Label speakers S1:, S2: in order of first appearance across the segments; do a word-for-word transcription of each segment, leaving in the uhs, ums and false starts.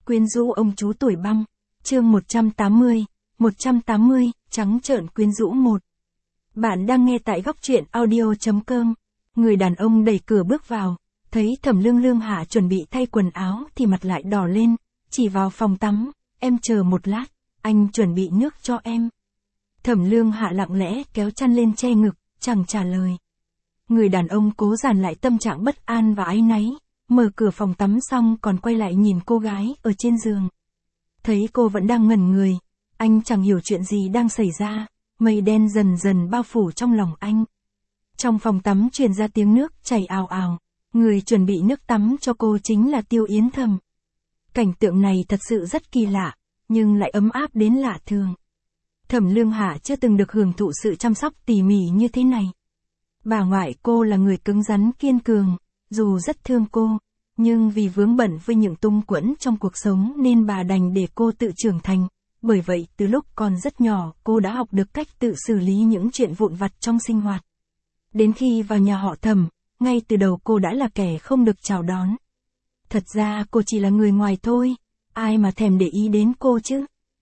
S1: Quyến rũ ông chú tuổi băng, chương một trăm tám mươi, một trăm tám mươi, trắng trợn quyến rũ một. Bạn đang nghe tại góc truyện audio.com. Người đàn ông đẩy cửa bước vào, thấy Thẩm Lương Lương Hạ chuẩn bị thay quần áo thì mặt lại đỏ lên, chỉ vào phòng tắm, em chờ một lát, anh chuẩn bị nước cho em. Thẩm Lương Hạ lặng lẽ kéo chăn lên che ngực, chẳng trả lời. Người đàn ông cố dàn lại tâm trạng bất an và áy náy, mở cửa phòng tắm xong còn quay lại nhìn cô gái ở trên giường. Thấy cô vẫn đang ngẩn người, anh chẳng hiểu chuyện gì đang xảy ra, mây đen dần dần bao phủ trong lòng anh. Trong phòng tắm truyền ra tiếng nước chảy ào ào, người chuẩn bị nước tắm cho cô chính là Tiêu Yến Thầm. Cảnh tượng này thật sự rất kỳ lạ, nhưng lại ấm áp đến lạ thường. Thẩm Lương Hạ chưa từng được hưởng thụ sự chăm sóc tỉ mỉ như thế này. Bà ngoại cô là người cứng rắn kiên cường, dù rất thương cô, nhưng vì vướng bận với những tung quẫn trong cuộc sống nên bà đành để cô tự trưởng thành. Bởi vậy từ lúc còn rất nhỏ cô đã học được cách tự xử lý những chuyện vụn vặt trong sinh hoạt. Đến khi vào nhà họ Thẩm, ngay từ đầu cô đã là kẻ không được chào đón. Thật ra cô chỉ là người ngoài thôi, ai mà thèm để ý đến cô chứ.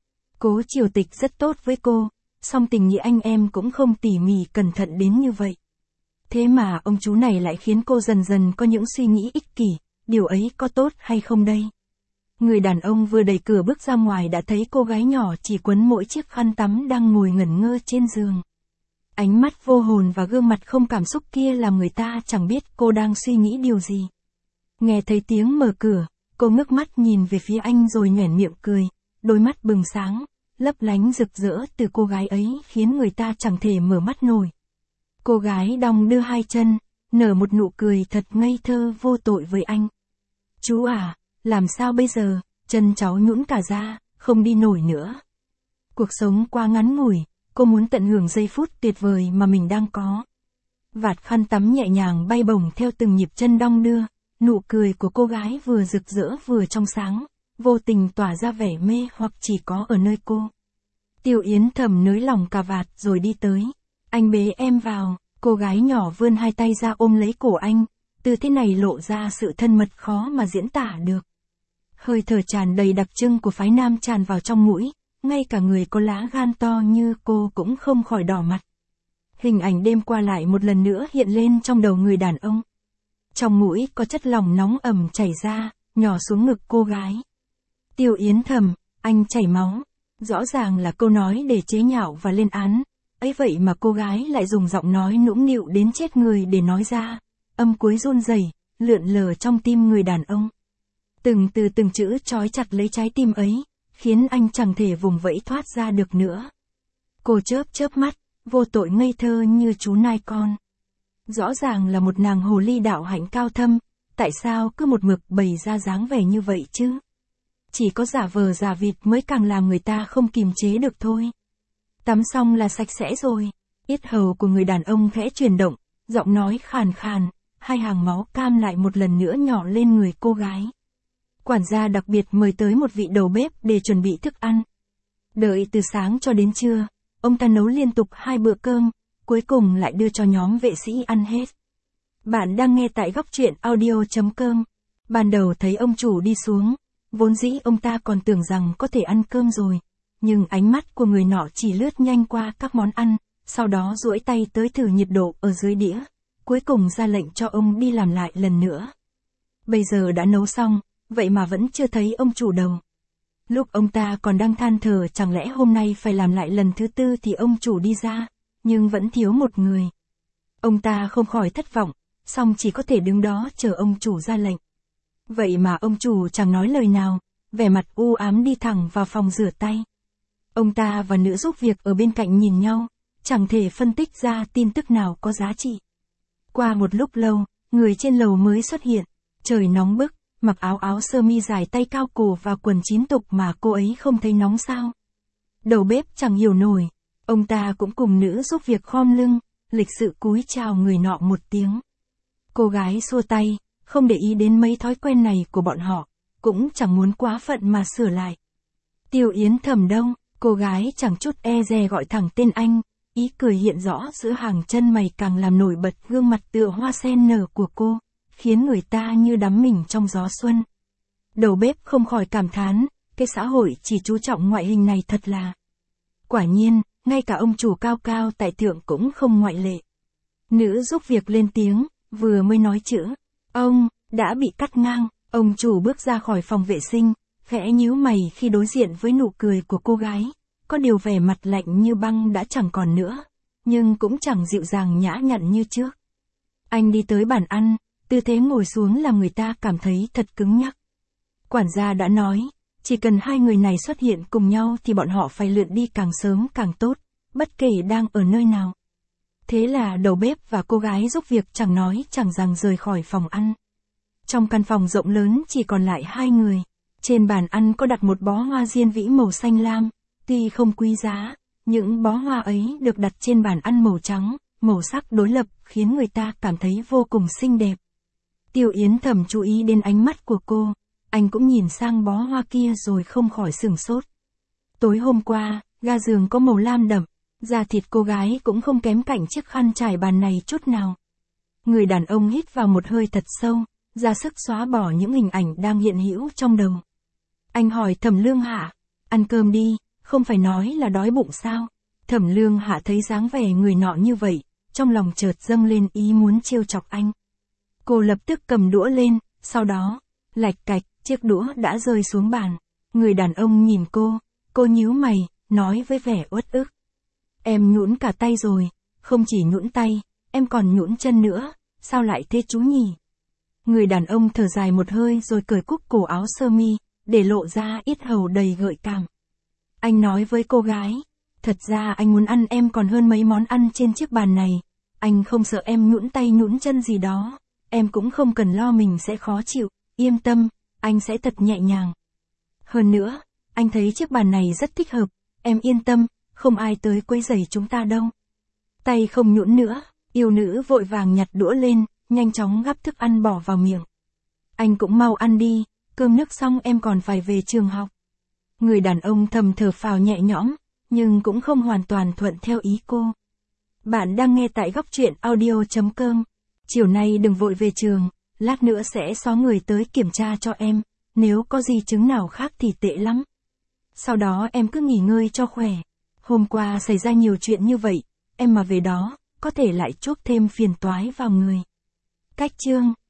S1: Cố Triều Tịch rất tốt với cô, song tình nghĩa anh em cũng không tỉ mỉ cẩn thận đến như vậy. Thế mà ông chú này lại khiến cô dần dần có những suy nghĩ ích kỷ, điều ấy có tốt hay không đây? Người đàn ông vừa đẩy cửa bước ra ngoài đã thấy cô gái nhỏ chỉ quấn mỗi chiếc khăn tắm đang ngồi ngẩn ngơ trên giường. Ánh mắt vô hồn và gương mặt không cảm xúc kia làm người ta chẳng biết cô đang suy nghĩ điều gì. Nghe thấy tiếng mở cửa, cô ngước mắt nhìn về phía anh rồi nhoẻn miệng cười, đôi mắt bừng sáng, lấp lánh rực rỡ từ cô gái ấy khiến người ta chẳng thể mở mắt nổi. Cô gái đong đưa hai chân, nở một nụ cười thật ngây thơ vô tội với anh. Chú à, làm sao bây giờ, chân cháu nhũn cả ra, không đi nổi nữa. Cuộc sống quá ngắn ngủi, cô muốn tận hưởng giây phút tuyệt vời mà mình đang có. Vạt khăn tắm nhẹ nhàng bay bổng theo từng nhịp chân đong đưa, nụ cười của cô gái vừa rực rỡ vừa trong sáng, vô tình tỏa ra vẻ mê hoặc chỉ có ở nơi cô. Tiêu Yến Thầm nới lỏng cà vạt rồi đi tới. Anh bế em vào, cô gái nhỏ vươn hai tay ra ôm lấy cổ anh, từ thế này lộ ra sự thân mật khó mà diễn tả được. Hơi thở tràn đầy đặc trưng của phái nam tràn vào trong mũi, ngay cả người có lá gan to như cô cũng không khỏi đỏ mặt. Hình ảnh đêm qua lại một lần nữa hiện lên trong đầu người đàn ông. Trong mũi có chất lỏng nóng ẩm chảy ra, nhỏ xuống ngực cô gái. Tiêu Yến Thầm, anh chảy máu. Rõ ràng là câu nói để chế nhạo và lên án. Ấy vậy mà cô gái lại dùng giọng nói nũng nịu đến chết người để nói ra. Âm cuối run rẩy, lượn lờ trong tim người đàn ông. Từng từ từng chữ trói chặt lấy trái tim ấy, khiến anh chẳng thể vùng vẫy thoát ra được nữa. Cô chớp chớp mắt, vô tội ngây thơ như chú nai con. Rõ ràng là một nàng hồ ly đạo hạnh cao thâm, tại sao cứ một mực bày ra dáng vẻ như vậy chứ? Chỉ có giả vờ giả vịt mới càng làm người ta không kìm chế được thôi. Tắm xong là sạch sẽ rồi. Yết hầu của người đàn ông khẽ chuyển động, giọng nói khàn khàn, hai hàng máu cam lại một lần nữa nhỏ lên người cô gái. Quản gia đặc biệt mời tới một vị đầu bếp để chuẩn bị thức ăn. Đợi từ sáng cho đến trưa, ông ta nấu liên tục hai bữa cơm, cuối cùng lại đưa cho nhóm vệ sĩ ăn hết. Bạn đang nghe tại góc truyện audio.com. Ban đầu thấy ông chủ đi xuống, vốn dĩ ông ta còn tưởng rằng có thể ăn cơm rồi, nhưng ánh mắt của người nọ chỉ lướt nhanh qua các món ăn, sau đó duỗi tay tới thử nhiệt độ ở dưới đĩa, cuối cùng ra lệnh cho ông đi làm lại lần nữa. Bây giờ đã nấu xong, vậy mà vẫn chưa thấy ông chủ đầu. Lúc ông ta còn đang than thở chẳng lẽ hôm nay phải làm lại lần thứ tư thì ông chủ đi ra, nhưng vẫn thiếu một người. Ông ta không khỏi thất vọng, song chỉ có thể đứng đó chờ ông chủ ra lệnh. Vậy mà ông chủ chẳng nói lời nào, vẻ mặt u ám đi thẳng vào phòng rửa tay. Ông ta và nữ giúp việc ở bên cạnh nhìn nhau, chẳng thể phân tích ra tin tức nào có giá trị. Qua một lúc lâu, người trên lầu mới xuất hiện, trời nóng bức, mặc áo áo sơ mi dài tay cao cổ và quần chín tục mà cô ấy không thấy nóng sao. Đầu bếp chẳng hiểu nổi, ông ta cũng cùng nữ giúp việc khom lưng, lịch sự cúi chào người nọ một tiếng. Cô gái xua tay, không để ý đến mấy thói quen này của bọn họ, cũng chẳng muốn quá phận mà sửa lại. Tiêu Yến Thầm đâu, cô gái chẳng chút e dè gọi thẳng tên anh, ý cười hiện rõ giữa hàng chân mày càng làm nổi bật gương mặt tựa hoa sen nở của cô, khiến người ta như đắm mình trong gió xuân. Đầu bếp không khỏi cảm thán, cái xã hội chỉ chú trọng ngoại hình này thật là. Quả nhiên, ngay cả ông chủ cao cao tại thượng cũng không ngoại lệ. Nữ giúp việc lên tiếng, vừa mới nói chữ, ông, đã bị cắt ngang, ông chủ bước ra khỏi phòng vệ sinh, khẽ nhíu mày khi đối diện với nụ cười của cô gái, có điều vẻ mặt lạnh như băng đã chẳng còn nữa, nhưng cũng chẳng dịu dàng nhã nhặn như trước. Anh đi tới bàn ăn, tư thế ngồi xuống làm người ta cảm thấy thật cứng nhắc. Quản gia đã nói, chỉ cần hai người này xuất hiện cùng nhau thì bọn họ phải lượn đi càng sớm càng tốt, bất kể đang ở nơi nào. Thế là đầu bếp và cô gái giúp việc chẳng nói chẳng rằng rời khỏi phòng ăn. Trong căn phòng rộng lớn chỉ còn lại hai người. Trên bàn ăn có đặt một bó hoa diên vĩ màu xanh lam, tuy không quý giá, những bó hoa ấy được đặt trên bàn ăn màu trắng, màu sắc đối lập khiến người ta cảm thấy vô cùng xinh đẹp. Tiêu Yến thầm chú ý đến ánh mắt của cô, anh cũng nhìn sang bó hoa kia rồi không khỏi sửng sốt. Tối hôm qua, ga giường có màu lam đậm, da thịt cô gái cũng không kém cạnh chiếc khăn trải bàn này chút nào. Người đàn ông hít vào một hơi thật sâu, ra sức xóa bỏ những hình ảnh đang hiện hữu trong đầu. Anh hỏi Thẩm Lương Hạ, ăn cơm đi, không phải nói là đói bụng sao? Thẩm Lương Hạ thấy dáng vẻ người nọ như vậy, trong lòng chợt dâng lên ý muốn trêu chọc anh. Cô lập tức cầm đũa lên, sau đó, lạch cạch, chiếc đũa đã rơi xuống bàn. Người đàn ông nhìn cô, cô nhíu mày, nói với vẻ uất ức. Em nhũn cả tay rồi, không chỉ nhũn tay, em còn nhũn chân nữa, sao lại thế chú nhỉ? Người đàn ông thở dài một hơi rồi cởi cúc cổ áo sơ mi, để lộ ra yết hầu đầy gợi cảm. Anh nói với cô gái, thật ra anh muốn ăn em còn hơn mấy món ăn trên chiếc bàn này, anh không sợ em nhũn tay nhũn chân gì đó, em cũng không cần lo mình sẽ khó chịu, yên tâm, anh sẽ thật nhẹ nhàng. Hơn nữa, anh thấy chiếc bàn này rất thích hợp, em yên tâm, không ai tới quấy rầy chúng ta đâu. Tay không nhũn nữa, yêu nữ vội vàng nhặt đũa lên, nhanh chóng gắp thức ăn bỏ vào miệng. Anh cũng mau ăn đi, cơm nước xong em còn phải về trường học. Người đàn ông thầm thở phào nhẹ nhõm, nhưng cũng không hoàn toàn thuận theo ý cô. Bạn đang nghe tại góc truyện audio chấm com. Chiều nay đừng vội về trường, lát nữa sẽ xóa người tới kiểm tra cho em, nếu có di chứng nào khác thì tệ lắm. Sau đó em cứ nghỉ ngơi cho khỏe. Hôm qua xảy ra nhiều chuyện như vậy, em mà về đó, có thể lại chuốc thêm phiền toái vào người. Cách chương